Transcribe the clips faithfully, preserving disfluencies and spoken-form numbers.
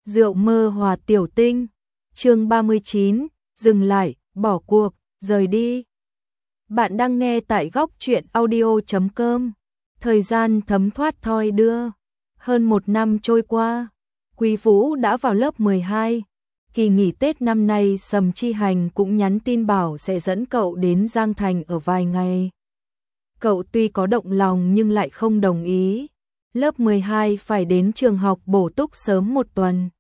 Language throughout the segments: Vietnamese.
Rượu mơ hòa tiểu tinh. Chương ba mươi chín, dừng lại, bỏ cuộc, rời đi. Bạn đang nghe tại góc truyện audio chấm com. Thời gian thấm thoát thoi đưa. Hơn một năm trôi qua, Quý Vũ đã vào lớp mười hai. Kỳ nghỉ Tết năm nay Sầm Chi Hành cũng nhắn tin bảo sẽ dẫn cậu đến Giang Thành ở vài ngày. Cậu tuy có động lòng nhưng lại không đồng ý. Lớp mười hai phải đến trường học bổ túc sớm một tuần.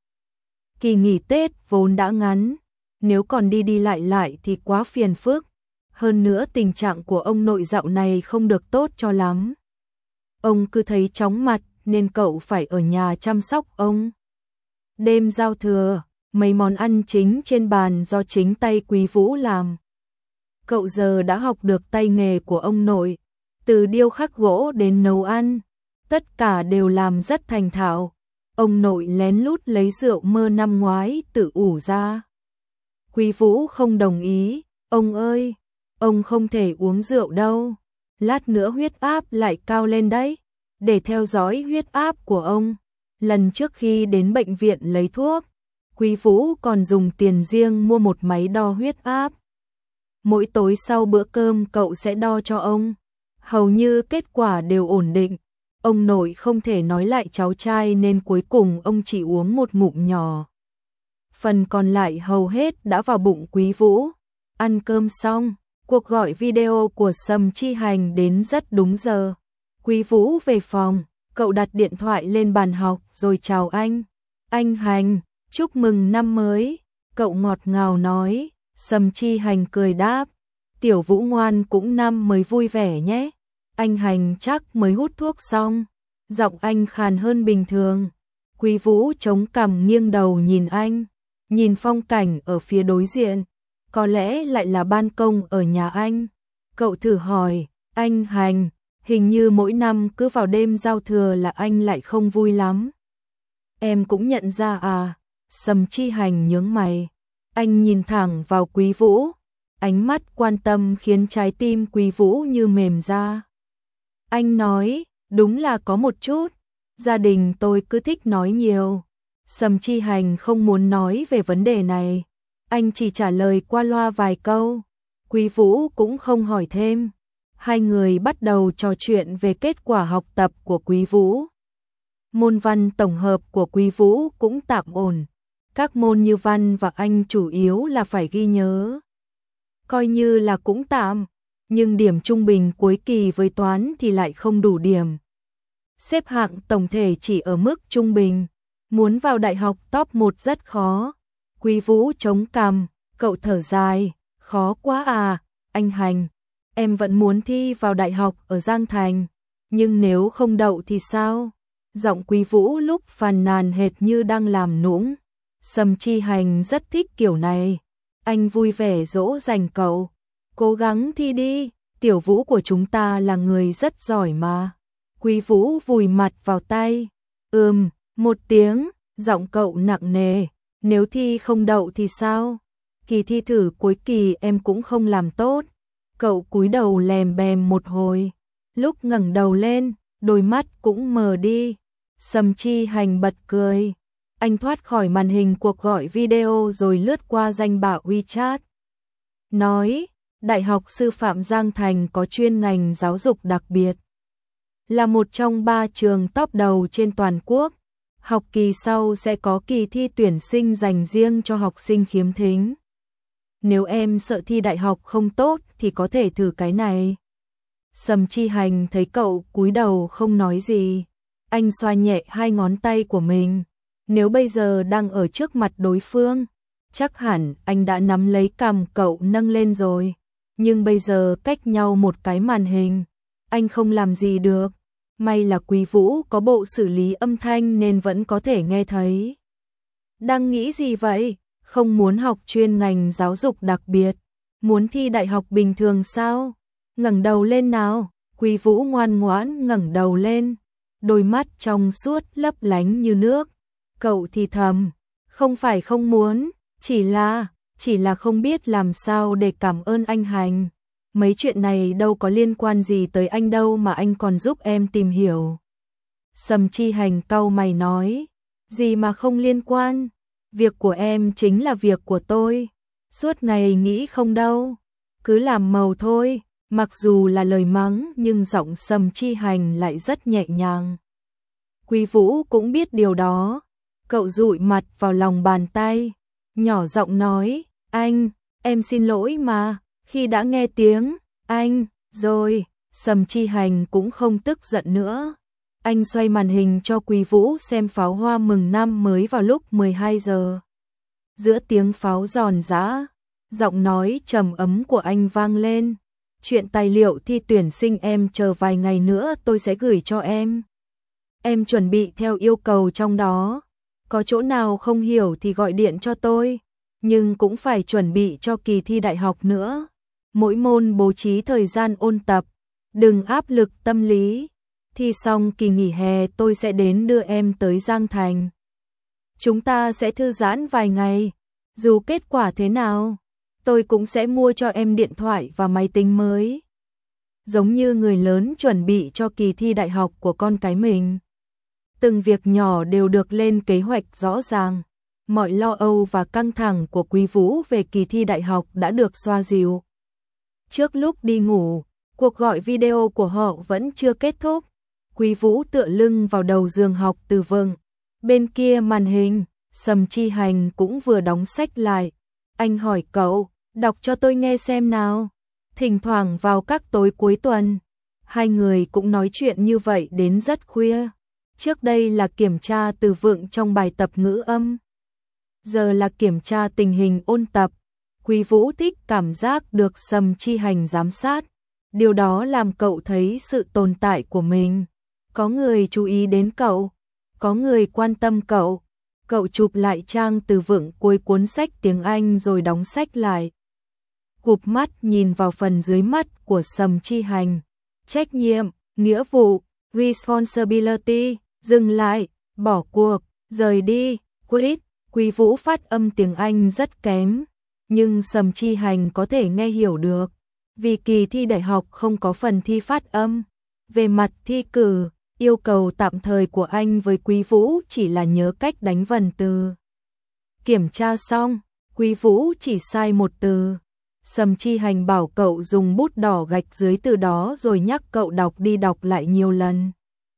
Kỳ nghỉ Tết vốn đã ngắn, nếu còn đi đi lại lại thì quá phiền phức. Hơn nữa tình trạng của ông nội dạo này không được tốt cho lắm. Ông cứ thấy chóng mặt nên cậu phải ở nhà chăm sóc ông. Đêm giao thừa, mấy món ăn chính trên bàn do chính tay Quý Vũ làm. Cậu giờ đã học được tay nghề của ông nội, từ điêu khắc gỗ đến nấu ăn, tất cả đều làm rất thành thạo. Ông nội lén lút lấy rượu mơ năm ngoái tự ủ ra. Quý Vũ không đồng ý, ông ơi, ông không thể uống rượu đâu, lát nữa huyết áp lại cao lên đấy. Để theo dõi huyết áp của ông, lần trước khi đến bệnh viện lấy thuốc, Quý Vũ còn dùng tiền riêng mua một máy đo huyết áp. Mỗi tối sau bữa cơm cậu sẽ đo cho ông, hầu như kết quả đều ổn định. Ông nội không thể nói lại cháu trai nên cuối cùng ông chỉ uống một ngụm nhỏ. Phần còn lại hầu hết đã vào bụng Quý Vũ. Ăn cơm xong, cuộc gọi video của Sầm Chi Hành đến rất đúng giờ. Quý Vũ về phòng, cậu đặt điện thoại lên bàn học rồi chào anh. Anh Hành, chúc mừng năm mới, cậu ngọt ngào nói. Sầm Chi Hành cười đáp, tiểu Vũ ngoan cũng năm mới vui vẻ nhé. Anh Hành chắc mới hút thuốc xong, giọng anh khàn hơn bình thường. Quý Vũ chống cằm nghiêng đầu nhìn anh, nhìn phong cảnh ở phía đối diện, có lẽ lại là ban công ở nhà anh. Cậu thử hỏi, anh Hành, hình như mỗi năm cứ vào đêm giao thừa là anh lại không vui lắm. Em cũng nhận ra à? Sầm Chi Hành nhướng mày, anh nhìn thẳng vào Quý Vũ, ánh mắt quan tâm khiến trái tim Quý Vũ như mềm ra. Anh nói, đúng là có một chút, gia đình tôi cứ thích nói nhiều. Sầm Chi Hành không muốn nói về vấn đề này, anh chỉ trả lời qua loa vài câu. Quý Vũ cũng không hỏi thêm. Hai người bắt đầu trò chuyện về kết quả học tập của Quý Vũ. Môn văn tổng hợp của Quý Vũ cũng tạm ổn. Các môn như văn và Anh chủ yếu là phải ghi nhớ. Coi như là cũng tạm, nhưng điểm trung bình cuối kỳ với toán thì lại không đủ điểm. Xếp hạng tổng thể chỉ ở mức trung bình, muốn vào đại học top một rất khó. Quý Vũ chống cằm, cậu thở dài, khó quá à, anh Hành, em vẫn muốn thi vào đại học ở Giang Thành, nhưng nếu không đậu thì sao? Giọng Quý Vũ lúc phàn nàn hệt như đang làm nũng. Sầm Chi Hành rất thích kiểu này, anh vui vẻ dỗ dành cậu. Cố gắng thi đi, tiểu Vũ của chúng ta là người rất giỏi mà. Quý Vũ vùi mặt vào tay. Ừm, một tiếng, giọng cậu nặng nề. Nếu thi không đậu thì sao? Kỳ thi thử cuối kỳ em cũng không làm tốt. Cậu cúi đầu lèm bèm một hồi. Lúc ngẩng đầu lên, đôi mắt cũng mờ đi. Sầm Chi Hành bật cười. Anh thoát khỏi màn hình cuộc gọi video rồi lướt qua danh bạ WeChat. Nói, Đại học Sư phạm Giang Thành có chuyên ngành giáo dục đặc biệt. Là một trong ba trường top đầu trên toàn quốc. Học kỳ sau sẽ có kỳ thi tuyển sinh dành riêng cho học sinh khiếm thính. Nếu em sợ thi đại học không tốt thì có thể thử cái này. Sầm Chi Hành thấy cậu cúi đầu không nói gì. Anh xoa nhẹ hai ngón tay của mình. Nếu bây giờ đang ở trước mặt đối phương, chắc hẳn anh đã nắm lấy cằm cậu nâng lên rồi. Nhưng bây giờ cách nhau một cái màn hình, anh không làm gì được. May là Quý Vũ có bộ xử lý âm thanh nên vẫn có thể nghe thấy. Đang nghĩ gì vậy? Không muốn học chuyên ngành giáo dục đặc biệt, muốn thi đại học bình thường sao? Ngẩng đầu lên nào. Quý Vũ ngoan ngoãn ngẩng đầu lên, đôi mắt trong suốt lấp lánh như nước. Cậu thì thầm, không phải không muốn, chỉ là, chỉ là không biết làm sao để cảm ơn anh Hành. Mấy chuyện này đâu có liên quan gì tới anh đâu mà anh còn giúp em tìm hiểu. Sầm Chi Hành cau mày nói, Gì mà không liên quan? Việc của em chính là việc của tôi. Suốt ngày nghĩ không đâu. Cứ làm màu thôi. Mặc dù là lời mắng nhưng giọng Sầm Chi Hành lại rất nhẹ nhàng. Quý Vũ cũng biết điều đó. Cậu dụi mặt vào lòng bàn tay, nhỏ giọng nói, anh, em xin lỗi mà, khi đã nghe tiếng, anh, rồi, Sầm Chi Hành cũng không tức giận nữa. Anh xoay màn hình cho Quý Vũ xem pháo hoa mừng năm mới vào lúc mười hai giờ. Giữa tiếng pháo giòn giã, giọng nói trầm ấm của anh vang lên. Chuyện tài liệu thi tuyển sinh em chờ vài ngày nữa tôi sẽ gửi cho em. Em chuẩn bị theo yêu cầu trong đó. Có chỗ nào không hiểu thì gọi điện cho tôi. Nhưng cũng phải chuẩn bị cho kỳ thi đại học nữa. Mỗi môn bố trí thời gian ôn tập. Đừng áp lực tâm lý. Thi xong kỳ nghỉ hè tôi sẽ đến đưa em tới Giang Thành. Chúng ta sẽ thư giãn vài ngày. Dù kết quả thế nào, tôi cũng sẽ mua cho em điện thoại và máy tính mới. Giống như người lớn chuẩn bị cho kỳ thi đại học của con cái mình. Từng việc nhỏ đều được lên kế hoạch rõ ràng. Mọi lo âu và căng thẳng của Quý Vũ về kỳ thi đại học đã được xoa dịu. Trước lúc đi ngủ, cuộc gọi video của họ vẫn chưa kết thúc. Quý Vũ tựa lưng vào đầu giường học từ vựng. Bên kia màn hình, Sầm Chi Hành cũng vừa đóng sách lại. Anh hỏi cậu, đọc cho tôi nghe xem nào. Thỉnh thoảng vào các tối cuối tuần, hai người cũng nói chuyện như vậy đến rất khuya. Trước đây là kiểm tra từ vựng trong bài tập ngữ âm. Giờ là kiểm tra tình hình ôn tập. Quý Vũ thích cảm giác được Sầm Chi Hành giám sát. Điều đó làm cậu thấy sự tồn tại của mình. Có người chú ý đến cậu, có người quan tâm cậu. Cậu chụp lại trang từ vựng cuối cuốn sách tiếng Anh rồi đóng sách lại. Cụp mắt nhìn vào phần dưới mắt của Sầm Chi Hành. Trách nhiệm, nghĩa vụ, responsibility, dừng lại, bỏ cuộc, rời đi, quit. Quý Vũ phát âm tiếng Anh rất kém, nhưng Sầm Chi Hành có thể nghe hiểu được. Vì kỳ thi đại học không có phần thi phát âm. Về mặt thi cử, yêu cầu tạm thời của anh với Quý Vũ chỉ là nhớ cách đánh vần từ. Kiểm tra xong, Quý Vũ chỉ sai một từ. Sầm Chi Hành bảo cậu dùng bút đỏ gạch dưới từ đó rồi nhắc cậu đọc đi đọc lại nhiều lần.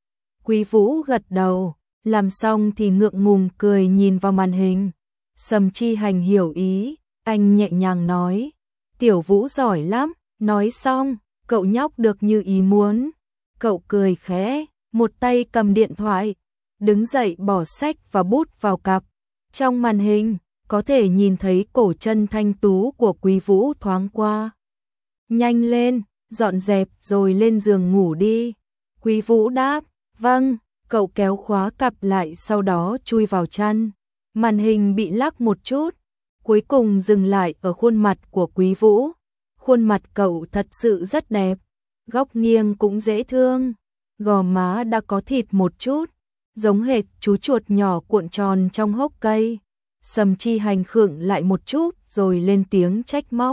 Quý Vũ gật đầu, làm xong thì ngượng ngùng cười nhìn vào màn hình. Sầm Chi Hành hiểu ý, anh nhẹ nhàng nói, Tiểu Vũ giỏi lắm. Nói xong, cậu nhóc được như ý muốn. Cậu cười khẽ, một tay cầm điện thoại, đứng dậy bỏ sách và bút vào cặp. Trong màn hình, có thể nhìn thấy cổ chân thanh tú của Quý Vũ thoáng qua. Nhanh lên, dọn dẹp rồi lên giường ngủ đi. Quý Vũ đáp, vâng, cậu kéo khóa cặp lại sau đó chui vào chăn. Màn hình bị lắc một chút, cuối cùng dừng lại ở khuôn mặt của Quý Vũ. Khuôn mặt cậu thật sự rất đẹp, góc nghiêng cũng dễ thương, gò má đã có thịt một chút, giống hệt chú chuột nhỏ cuộn tròn trong hốc cây. Sầm Chi Hành khựng lại một chút rồi lên tiếng trách móc.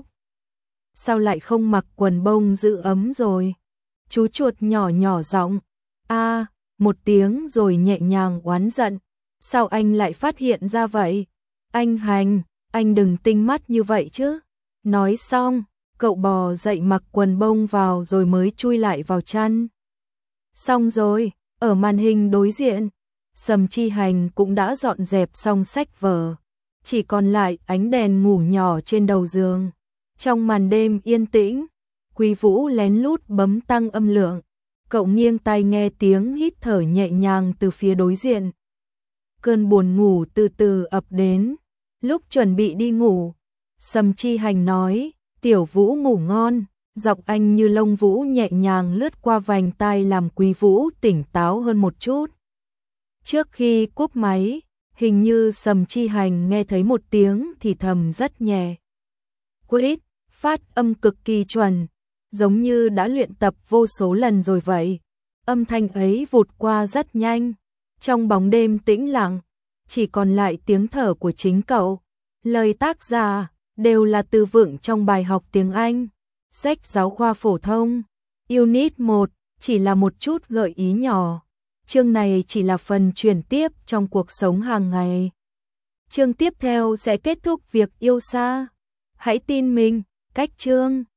Sao lại không mặc quần bông giữ ấm rồi? Chú chuột nhỏ nhỏ giọng, a, một tiếng rồi nhẹ nhàng oán giận. Sao anh lại phát hiện ra vậy? Anh Hành, anh đừng tinh mắt như vậy chứ. Nói xong, cậu bò dậy mặc quần bông vào rồi mới chui lại vào chăn. Xong rồi, ở màn hình đối diện, Sầm Chi Hành cũng đã dọn dẹp xong sách vở. Chỉ còn lại ánh đèn ngủ nhỏ trên đầu giường. Trong màn đêm yên tĩnh, Quý Vũ lén lút bấm tăng âm lượng. Cậu nghiêng tai nghe tiếng hít thở nhẹ nhàng từ phía đối diện. Cơn buồn ngủ từ từ ập đến. Lúc chuẩn bị đi ngủ, Sầm Chi Hành nói, Tiểu Vũ ngủ ngon. Giọng anh như lông vũ nhẹ nhàng lướt qua vành tai làm Quý Vũ tỉnh táo hơn một chút. Trước khi cúp máy, hình như Sầm Chi Hành nghe thấy một tiếng thì thầm rất nhẹ. Quýt, phát âm cực kỳ chuẩn, giống như đã luyện tập vô số lần rồi vậy. Âm thanh ấy vụt qua rất nhanh. Trong bóng đêm tĩnh lặng, chỉ còn lại tiếng thở của chính cậu. Lời tác giả đều là từ vựng trong bài học tiếng Anh. Sách giáo khoa phổ thông, Unit một, chỉ là một chút gợi ý nhỏ. Chương này chỉ là phần chuyển tiếp trong cuộc sống hàng ngày. Chương tiếp theo sẽ kết thúc việc yêu xa. Hãy tin mình, cách chương.